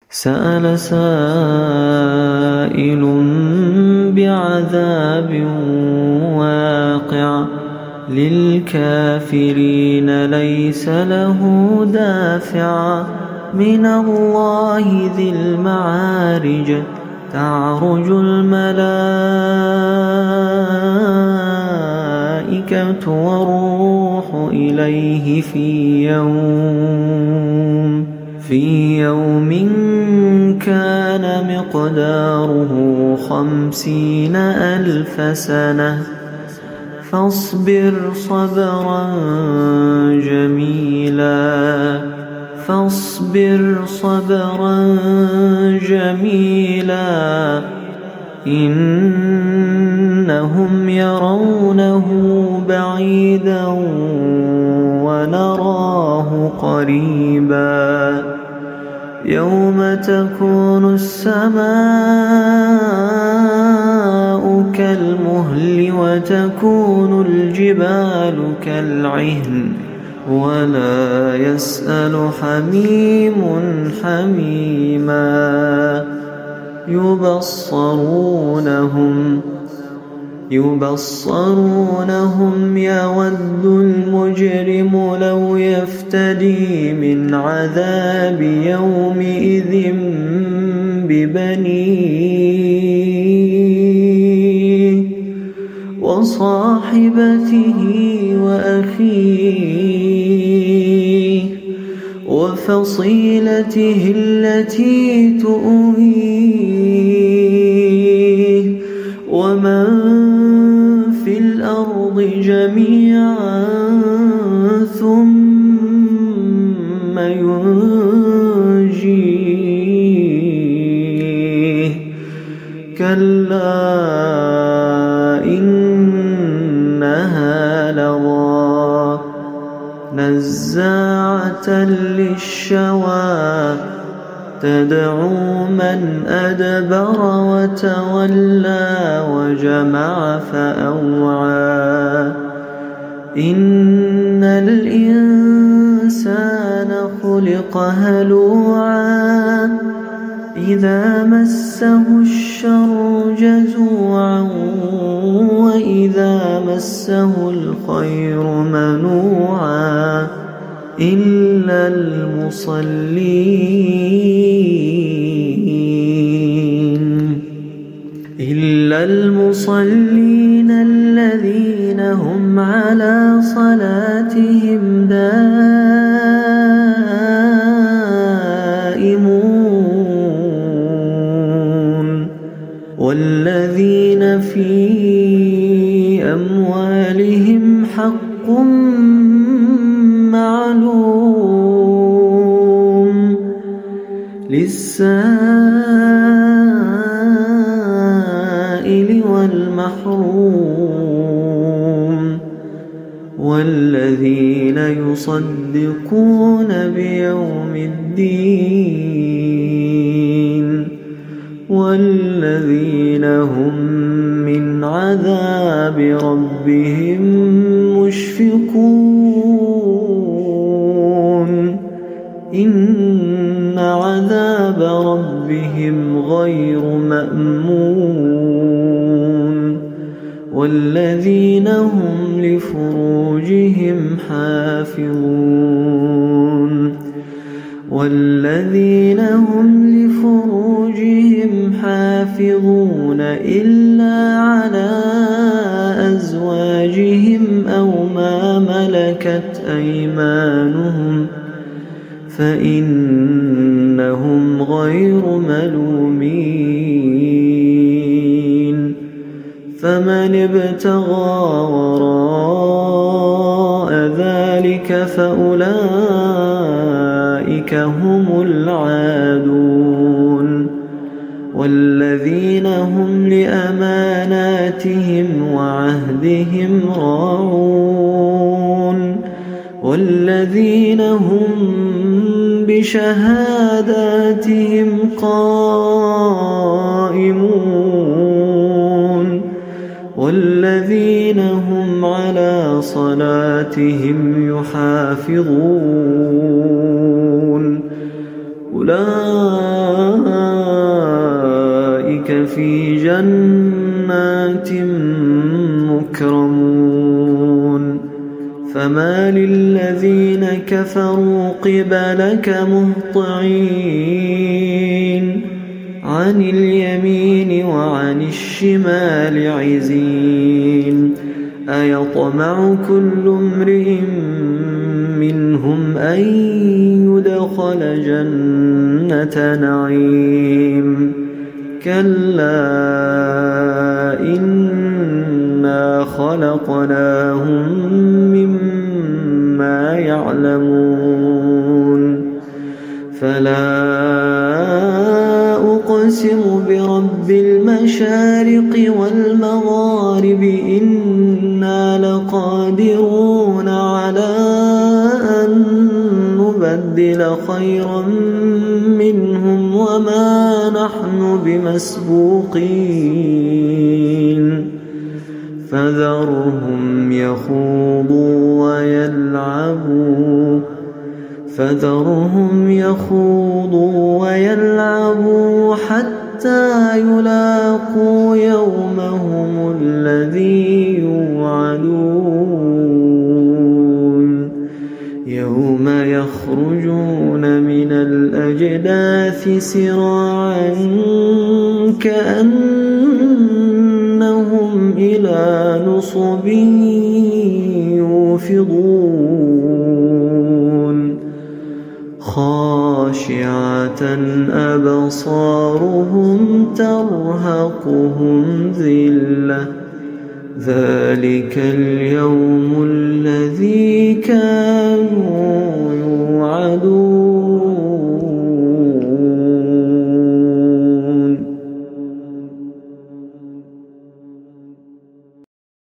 سأل سائل بعذاب واقع للكافرين ليس له دافع من الله ذي المعارج تعرج الملائكة والروح إليه في يوم كان مقداره 50,000 سنة فاصبر صبرا جميلا إنهم يرونه بعيدا ونراه قريبا يوم تكون السماء كالمهل وتكون الجبال كالعهن ولا يسأل حميم حميما يبصرونهم يود المجرم لو يفتدي من عذاب يومئذ ببنيه وصاحبته وأخيه وفصيلته التي تؤويه ومن في الأرض جميعا ثم ينجيه كلا إنها لظى نزاعة للشوى تدعو من أدبر وتولى وجمع فأوعى إن الإنسان خلق هلوعا إذا مسه الشر جزوعا وإذا مسه الخير منوعا إلا المصلين الذين هم على صلاتهم دائمون والذين في أموالهم حق معلوم للسائل والمحروم والذين يصدقون بيوم الدين والذين هم من عذاب ربهم مشفقون إن عذاب ربهم غير مأمون والذين هم لفروجهم حافظون إلا على أزواجهم أو ما ملكت أيمانهم فإنهم غير ملومين فمن ابتغى وراء ذلك فأولئك هم العادون والذين هم لأماناتهم وعهدهم راعون والذين هم بشهاداتهم قائمون والذين هم على صلاتهم يحافظون أولئك لفي جنات مكرمون فما للذين كفروا قبلك مهطعين عن اليمين وعن الشمال عزين أيطمع كل امرئ منهم أن يدخل جنة نعيم كلا إنا خلقناهم مما يعلمون فلا أقسم برب المشارق والمغارب إنا لقادرون على أن نبدل خيرا منهم وما نحن بمسبوقين فذرهم يخوضوا ويلعبوا حتى يلاقوا يومهم الذي يوعدون يوم يخرجون من الأجداث سراعا كأنهم إلى نصب يوفضون خاشعة أبصارهم ترهقهم ذلة ذلك اليوم الذي كانوا يوعدون